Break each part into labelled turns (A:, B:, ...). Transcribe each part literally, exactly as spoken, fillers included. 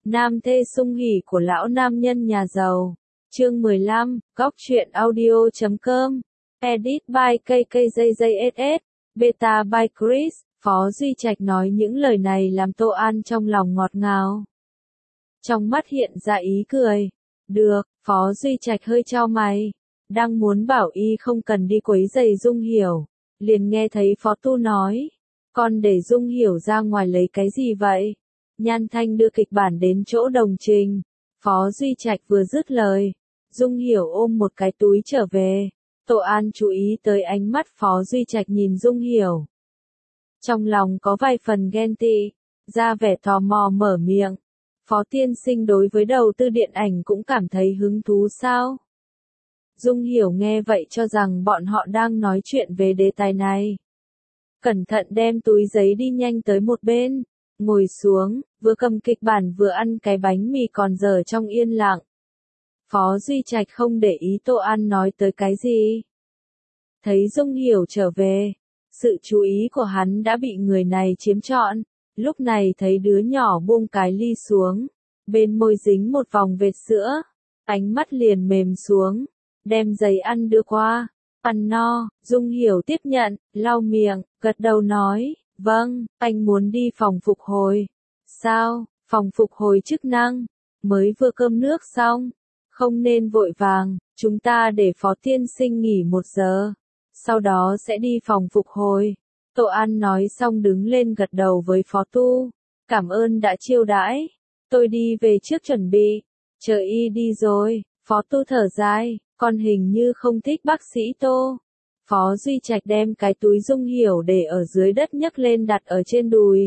A: Nam thê sung hỉ của lão nam nhân nhà giàu. Chương mười lăm, góc truyện audio chấm com. Edit by ca ca J J S S. Beta by Chris. Phó Duy Trạch nói những lời này làm Tô An trong lòng ngọt ngào. Trong mắt hiện ra ý cười. Được, Phó Duy Trạch hơi chau mày. Đang muốn bảo y không cần đi quấy rầy Dung Hiểu. Liền nghe thấy Phó Tu nói. Con để Dung Hiểu ra ngoài lấy cái gì vậy? Nhan Thanh đưa kịch bản đến chỗ Đồng Trình. Phó Duy Trạch vừa dứt lời. Dung Hiểu ôm một cái túi trở về. Tô An chú ý tới ánh mắt Phó Duy Trạch nhìn Dung Hiểu. Trong lòng có vài phần ghen tị, ra vẻ tò mò mở miệng. Phó tiên sinh đối với đầu tư điện ảnh cũng cảm thấy hứng thú sao? Dung Hiểu nghe vậy cho rằng bọn họ đang nói chuyện về đề tài này. Cẩn thận đem túi giấy đi nhanh tới một bên, ngồi xuống, vừa cầm kịch bản vừa ăn cái bánh mì còn dở trong yên lặng. Phó Duy Trạch không để ý Tô An nói tới cái gì. Thấy Dung Hiểu trở về, sự chú ý của hắn đã bị người này chiếm trọn. Lúc này thấy đứa nhỏ buông cái ly xuống, bên môi dính một vòng vệt sữa, ánh mắt liền mềm xuống, đem giấy ăn đưa qua. Ăn no, Dung Hiểu tiếp nhận, lau miệng, gật đầu nói, vâng, anh muốn đi phòng phục hồi. Sao, phòng phục hồi chức năng, mới vừa cơm nước xong, không nên vội vàng, chúng ta để Phó tiên sinh nghỉ một giờ, sau đó sẽ đi phòng phục hồi. Tô An nói xong đứng lên gật đầu với Phó Tu, cảm ơn đã chiêu đãi, tôi đi về trước chuẩn bị, chờ y đi rồi. Phó Tu thở dài, con hình như không thích bác sĩ Tô. Phó Duy Trạch đem cái túi Dung Hiểu để ở dưới đất nhấc lên đặt ở trên đùi.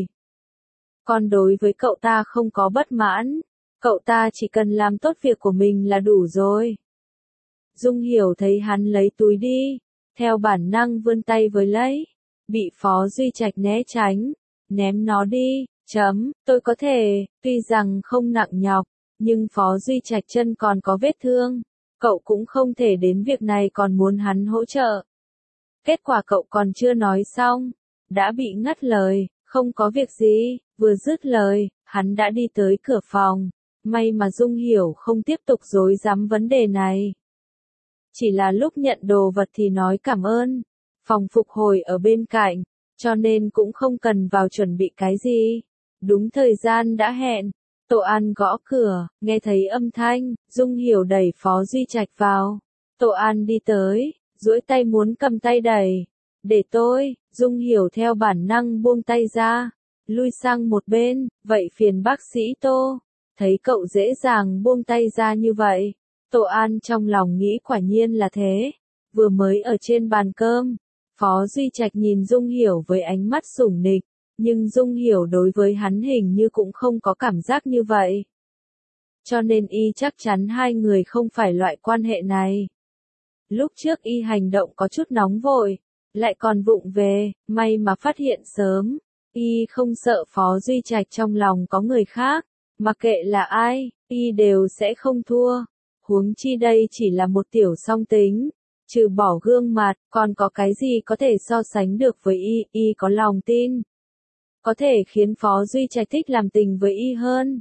A: Con đối với cậu ta không có bất mãn, cậu ta chỉ cần làm tốt việc của mình là đủ rồi. Dung Hiểu thấy hắn lấy túi đi, theo bản năng vươn tay với lấy, bị Phó Duy Trạch né tránh, ném nó đi, chấm, tôi có thể, tuy rằng không nặng nhọc, nhưng Phó Duy Trạch chân còn có vết thương, cậu cũng không thể đến việc này còn muốn hắn hỗ trợ. Kết quả cậu còn chưa nói xong, đã bị ngắt lời, không có việc gì, vừa dứt lời, hắn đã đi tới cửa phòng, may mà Dung Hiểu không tiếp tục dối dám vấn đề này. Chỉ là lúc nhận đồ vật thì nói cảm ơn, phòng phục hồi ở bên cạnh, cho nên cũng không cần vào chuẩn bị cái gì. Đúng thời gian đã hẹn, Tô An gõ cửa, nghe thấy âm thanh, Dung Hiểu đẩy Phó Duy Trạch vào. Tô An đi tới, duỗi tay muốn cầm tay đẩy. Để tôi, Dung Hiểu theo bản năng buông tay ra, lui sang một bên, vậy phiền bác sĩ Tô. Thấy cậu dễ dàng buông tay ra như vậy, Tô An trong lòng nghĩ quả nhiên là thế. Vừa mới ở trên bàn cơm, Phó Duy Trạch nhìn Dung Hiểu với ánh mắt sủng nịch, nhưng Dung Hiểu đối với hắn hình như cũng không có cảm giác như vậy. Cho nên y chắc chắn hai người không phải loại quan hệ này. Lúc trước y hành động có chút nóng vội, lại còn vụng về, may mà phát hiện sớm. Y không sợ Phó Duy Trạch trong lòng có người khác, mặc kệ là ai, y đều sẽ không thua. Huống chi đây chỉ là một tiểu song tính, trừ bỏ gương mặt, còn có cái gì có thể so sánh được với y, y có lòng tin. Có thể khiến Phó Duy Trạch thích làm tình với y hơn.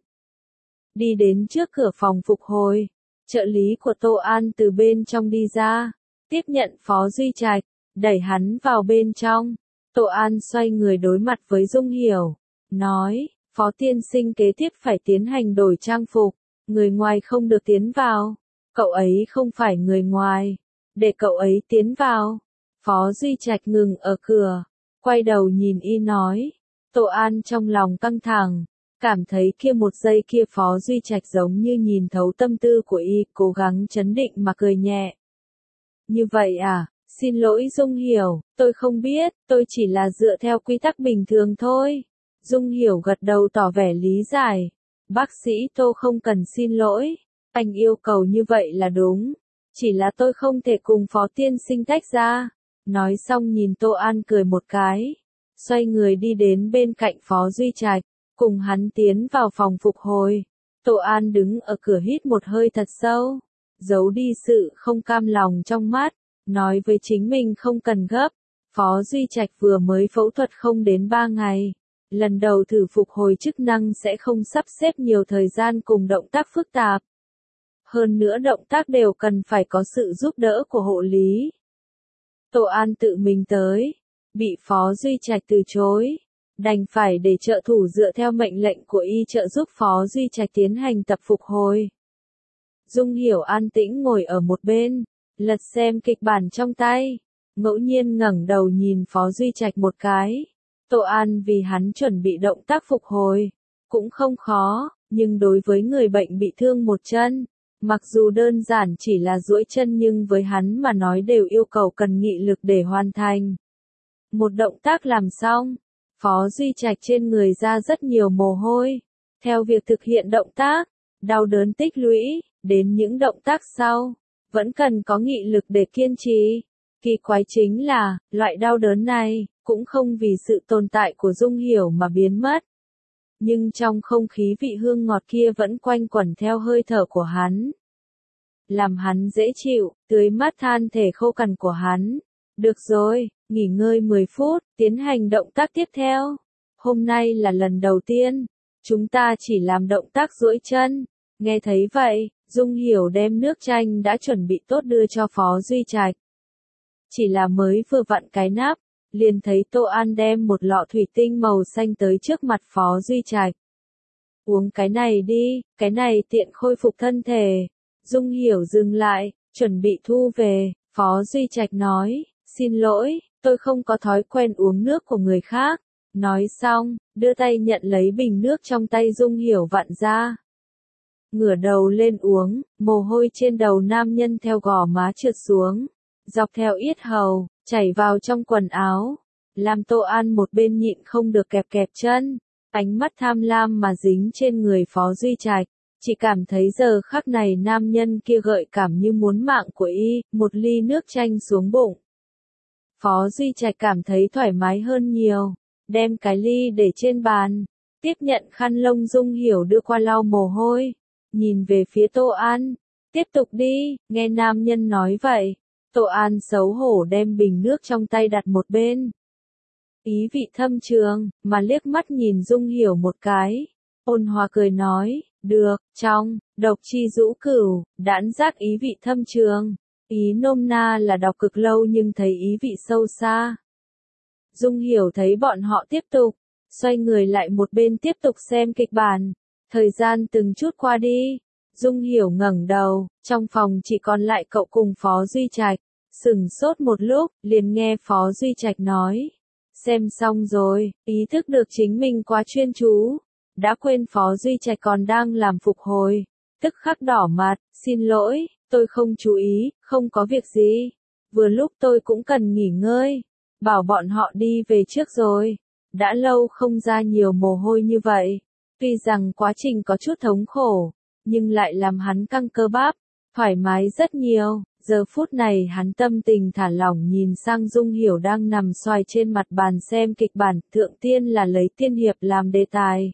A: Đi đến trước cửa phòng phục hồi, trợ lý của Tô An từ bên trong đi ra, tiếp nhận Phó Duy Trạch, đẩy hắn vào bên trong. Tô An xoay người đối mặt với Dung Hiểu, nói, Phó tiên sinh kế tiếp phải tiến hành đổi trang phục, người ngoài không được tiến vào. Cậu ấy không phải người ngoài, để cậu ấy tiến vào. Phó Duy Trạch ngừng ở cửa, quay đầu nhìn y nói. Tô An trong lòng căng thẳng, cảm thấy kia một giây kia Phó Duy Trạch giống như nhìn thấu tâm tư của y, cố gắng trấn định mà cười nhẹ. Như vậy à, xin lỗi Dung Hiểu, tôi không biết, tôi chỉ là dựa theo quy tắc bình thường thôi. Dung Hiểu gật đầu tỏ vẻ lý giải. Bác sĩ Tô không cần xin lỗi, anh yêu cầu như vậy là đúng, chỉ là tôi không thể cùng Phó tiên sinh tách ra. Nói xong nhìn Tô An cười một cái, xoay người đi đến bên cạnh Phó Duy Trạch, cùng hắn tiến vào phòng phục hồi. Tô An đứng ở cửa hít một hơi thật sâu, giấu đi sự không cam lòng trong mắt, nói với chính mình không cần gấp. Phó Duy Trạch vừa mới phẫu thuật không đến ba ngày, Lần đầu thử phục hồi chức năng sẽ không sắp xếp nhiều thời gian cùng động tác phức tạp. Hơn nữa động tác đều cần phải có sự giúp đỡ của hộ lý. Tô An tự mình tới, bị Phó Duy Trạch từ chối, đành phải để trợ thủ dựa theo mệnh lệnh của y trợ giúp Phó Duy Trạch tiến hành tập phục hồi. Dung Hiểu an tĩnh ngồi ở một bên, lật xem kịch bản trong tay, ngẫu nhiên ngẩng đầu nhìn Phó Duy Trạch một cái. Tô An vì hắn chuẩn bị động tác phục hồi, cũng không khó, nhưng đối với người bệnh bị thương một chân, mặc dù đơn giản chỉ là duỗi chân nhưng với hắn mà nói đều yêu cầu cần nghị lực để hoàn thành. Một động tác làm xong, Phó Duy Trạch trên người ra rất nhiều mồ hôi. Theo việc thực hiện động tác, đau đớn tích lũy, đến những động tác sau, vẫn cần có nghị lực để kiên trì. Kỳ quái chính là, loại đau đớn này, cũng không vì sự tồn tại của Dung Hiểu mà biến mất. Nhưng trong không khí vị hương ngọt kia vẫn quanh quẩn theo hơi thở của hắn. Làm hắn dễ chịu, tưới mát than thể khô cằn của hắn. Được rồi, nghỉ ngơi mười phút, tiến hành động tác tiếp theo. Hôm nay là lần đầu tiên, chúng ta chỉ làm động tác duỗi chân. Nghe thấy vậy, Dung Hiểu đem nước chanh đã chuẩn bị tốt đưa cho Phó Duy Trạch. Chỉ là mới vừa vặn cái nắp, liền thấy Tô An đem một lọ thủy tinh màu xanh tới trước mặt Phó Duy Trạch. Uống cái này đi, cái này tiện khôi phục thân thể. Dung Hiểu dừng lại, chuẩn bị thu về, Phó Duy Trạch nói, xin lỗi, tôi không có thói quen uống nước của người khác. Nói xong, đưa tay nhận lấy bình nước trong tay Dung Hiểu vặn ra. Ngửa đầu lên uống, mồ hôi trên đầu nam nhân theo gò má trượt xuống, dọc theo yết hầu, chảy vào trong quần áo. Làm Tô An một bên nhịn không được kẹp kẹp chân, ánh mắt tham lam mà dính trên người Phó Duy Trạch. Chỉ cảm thấy giờ khắc này nam nhân kia gợi cảm như muốn mạng của y, một ly nước chanh xuống bụng. Phó Duy Trạch cảm thấy thoải mái hơn nhiều, đem cái ly để trên bàn, tiếp nhận khăn lông Dung Hiểu đưa qua lau mồ hôi, nhìn về phía Tô An, tiếp tục đi, nghe nam nhân nói vậy, Tô An xấu hổ đem bình nước trong tay đặt một bên. Ý vị thâm trường, mà liếc mắt nhìn Dung Hiểu một cái, ôn hòa cười nói, được, trong, độc chi dũ cửu, đãn giác ý vị thâm trường. Ý nôm na là đọc cực lâu nhưng thấy ý vị sâu xa. Dung Hiểu thấy bọn họ tiếp tục, xoay người lại một bên tiếp tục xem kịch bản. Thời gian từng chút qua đi, Dung Hiểu ngẩng đầu, trong phòng chỉ còn lại cậu cùng Phó Duy Trạch. Sửng sốt một lúc, liền nghe Phó Duy Trạch nói. Xem xong rồi, ý thức được chính mình quá chuyên chú. Đã quên Phó Duy Trạch còn đang làm phục hồi. Tức khắc đỏ mặt, xin lỗi, tôi không chú ý, không có việc gì. Vừa lúc tôi cũng cần nghỉ ngơi. Bảo bọn họ đi về trước rồi. Đã lâu không ra nhiều mồ hôi như vậy. Tuy rằng quá trình có chút thống khổ, nhưng lại làm hắn căng cơ bắp, thoải mái rất nhiều. Giờ phút này hắn tâm tình thả lỏng nhìn sang Dung Hiểu đang nằm xoài trên mặt bàn xem kịch bản, thượng tiên là lấy tiên hiệp làm đề tài.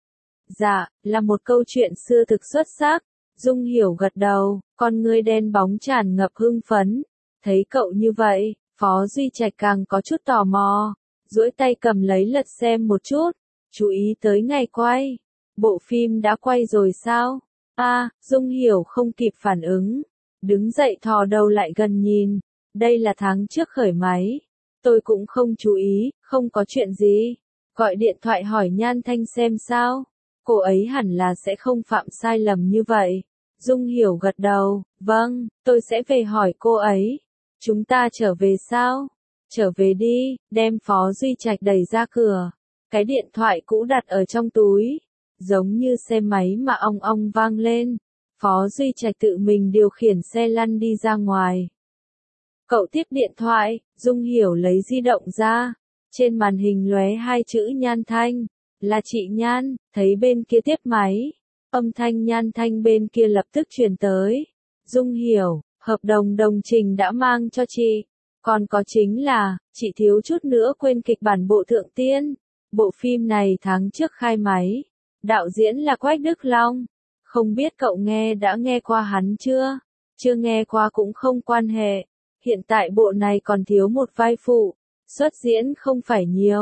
A: Dạ, là một câu chuyện xưa thực xuất sắc. Dung Hiểu gật đầu, con ngươi đen bóng tràn ngập hưng phấn. Thấy cậu như vậy, Phó Duy Trạch càng có chút tò mò, duỗi tay cầm lấy lật xem một chút, chú ý tới ngày quay. Bộ phim đã quay rồi sao? A, Dung Hiểu không kịp phản ứng, đứng dậy thò đầu lại gần nhìn, đây là tháng trước khởi máy. Tôi cũng không chú ý, không có chuyện gì. Gọi điện thoại hỏi Nhan Thanh xem sao? Cô ấy hẳn là sẽ không phạm sai lầm như vậy. Dung Hiểu gật đầu, vâng, tôi sẽ về hỏi cô ấy. Chúng ta trở về sao? Trở về đi, đem Phó Duy Trạch đẩy ra cửa. Cái điện thoại cũ đặt ở trong túi, giống như xe máy mà ong ong vang lên. Phó Duy Trạch tự mình điều khiển xe lăn đi ra ngoài. Cậu tiếp điện thoại, Dung Hiểu lấy di động ra. Trên màn hình lóe hai chữ Nhan Thanh. Là chị Nhan, thấy bên kia tiếp máy. Âm thanh Nhan Thanh bên kia lập tức truyền tới. Dung Hiểu, hợp đồng đồng trình đã mang cho chị. Còn có chính là, chị thiếu chút nữa quên kịch bản bộ Thượng Tiên. Bộ phim này tháng trước khai máy. Đạo diễn là Quách Đức Long. Không biết cậu nghe đã nghe qua hắn chưa? Chưa nghe qua cũng không quan hệ. Hiện tại bộ này còn thiếu một vai phụ. Xuất diễn không phải nhiều.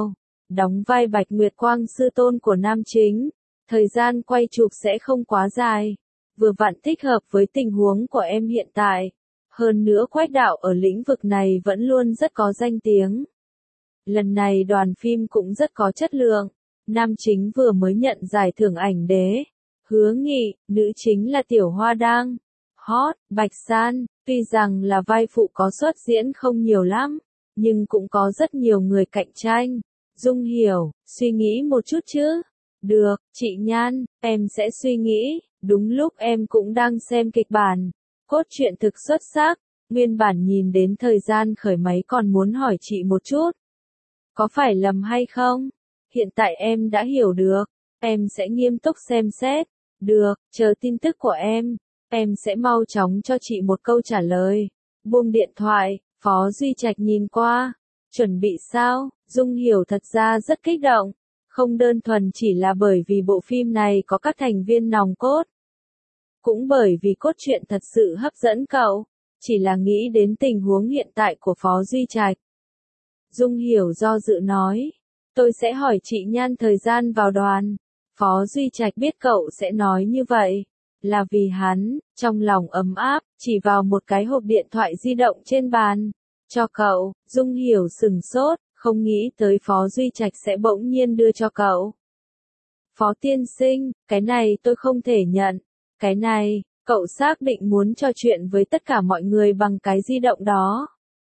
A: đóng vai Bạch Nguyệt Quang sư tôn của nam chính. Thời gian quay chụp sẽ không quá dài, vừa vặn thích hợp với tình huống của em hiện tại. Hơn nữa Quách đạo ở lĩnh vực này vẫn luôn rất có danh tiếng. Lần này đoàn phim cũng rất có chất lượng. Nam chính vừa mới nhận giải thưởng ảnh đế. Hứa Nghị, nữ chính là Tiểu Hoa Đang. Hot, Bạch San, tuy rằng là vai phụ có xuất diễn không nhiều lắm, nhưng cũng có rất nhiều người cạnh tranh. Dung Hiểu, suy nghĩ một chút chứ. Được, chị Nhan, em sẽ suy nghĩ. Đúng lúc em cũng đang xem kịch bản. Cốt truyện thực xuất sắc. Nguyên bản nhìn đến thời gian khởi máy còn muốn hỏi chị một chút. Có phải lầm hay không? Hiện tại em đã hiểu được. Em sẽ nghiêm túc xem xét. Được, chờ tin tức của em. Em sẽ mau chóng cho chị một câu trả lời. Buông điện thoại, Phó Duy Trạch nhìn qua. Chuẩn bị sao? Dung Hiểu thật ra rất kích động. Không đơn thuần chỉ là bởi vì bộ phim này có các thành viên nòng cốt. Cũng bởi vì cốt truyện thật sự hấp dẫn cậu. Chỉ là nghĩ đến tình huống hiện tại của Phó Duy Trạch. Dung Hiểu do dự nói. Tôi sẽ hỏi chị Nhan thời gian vào đoàn. Phó Duy Trạch biết cậu sẽ nói như vậy. Là vì hắn, trong lòng ấm áp, chỉ vào một cái hộp điện thoại di động trên bàn. Cho cậu, Dung Hiểu sừng sốt, không nghĩ tới Phó Duy Trạch sẽ bỗng nhiên đưa cho cậu. Phó tiên sinh, cái này tôi không thể nhận. Cái này, cậu xác định muốn trò chuyện với tất cả mọi người bằng cái di động đó.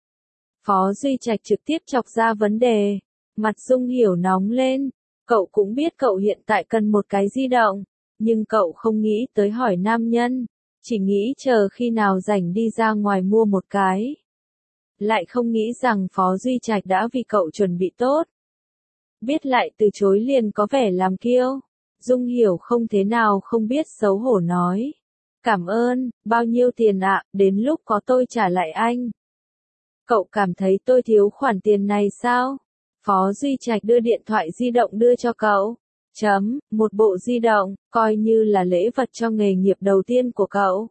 A: Phó Duy Trạch trực tiếp chọc ra vấn đề. Mặt Dung Hiểu nóng lên. Cậu cũng biết cậu hiện tại cần một cái di động. Nhưng cậu không nghĩ tới hỏi nam nhân. Chỉ nghĩ chờ khi nào rảnh đi ra ngoài mua một cái. Lại không nghĩ rằng Phó Duy Trạch đã vì cậu chuẩn bị tốt. Biết lại từ chối liền có vẻ làm kiêu. Dung Hiểu không thế nào không biết xấu hổ nói. Cảm ơn, bao nhiêu tiền ạ, đến lúc có tôi trả lại anh. Cậu cảm thấy tôi thiếu khoản tiền này sao? Phó Duy Trạch đưa điện thoại di động đưa cho cậu. Chấm, một bộ di động, coi như là lễ vật cho nghề nghiệp đầu tiên của cậu.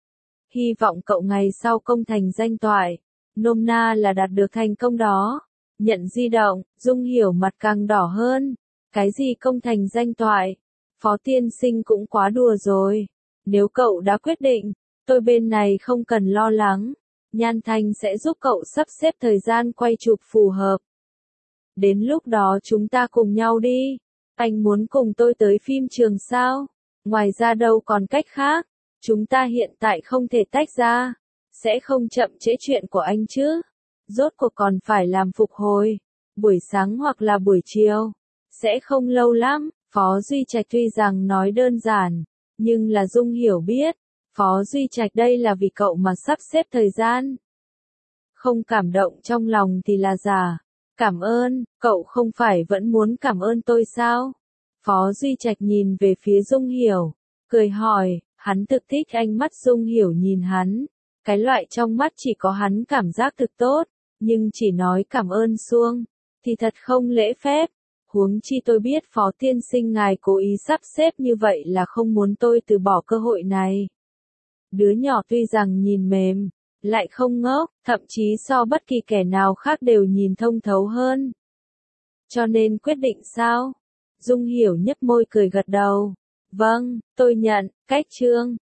A: Hy vọng cậu ngày sau công thành danh toại. Nôm na là đạt được thành công đó. Nhận di động, Dung Hiểu mặt càng đỏ hơn. Cái gì công thành danh toại? Phó tiên sinh cũng quá đùa rồi. Nếu cậu đã quyết định, tôi bên này không cần lo lắng. Nhan Thanh sẽ giúp cậu sắp xếp thời gian quay chụp phù hợp. Đến lúc đó chúng ta cùng nhau đi. Anh muốn cùng tôi tới phim trường sao? Ngoài ra đâu còn cách khác. Chúng ta hiện tại không thể tách ra. Sẽ không chậm trễ chuyện của anh chứ. Rốt cuộc còn phải làm phục hồi. Buổi sáng hoặc là buổi chiều. Sẽ không lâu lắm. Phó Duy Trạch tuy rằng nói đơn giản. Nhưng là Dung Hiểu biết. Phó Duy Trạch đây là vì cậu mà sắp xếp thời gian. Không cảm động trong lòng thì là giả. Cảm ơn, cậu không phải vẫn muốn cảm ơn tôi sao? Phó Duy Trạch nhìn về phía Dung Hiểu. Cười hỏi, hắn thực thích ánh mắt Dung Hiểu nhìn hắn. Cái loại trong mắt chỉ có hắn cảm giác thực tốt. Nhưng chỉ nói cảm ơn suông. Thì thật không lễ phép. Huống chi tôi biết Phó tiên sinh ngài cố ý sắp xếp như vậy là không muốn tôi từ bỏ cơ hội này. Đứa nhỏ tuy rằng nhìn mềm, lại không ngốc, thậm chí so bất kỳ kẻ nào khác đều nhìn thông thấu hơn. Cho nên quyết định sao? Dung Hiểu nhếch môi cười gật đầu. Vâng, tôi nhận, cách trương.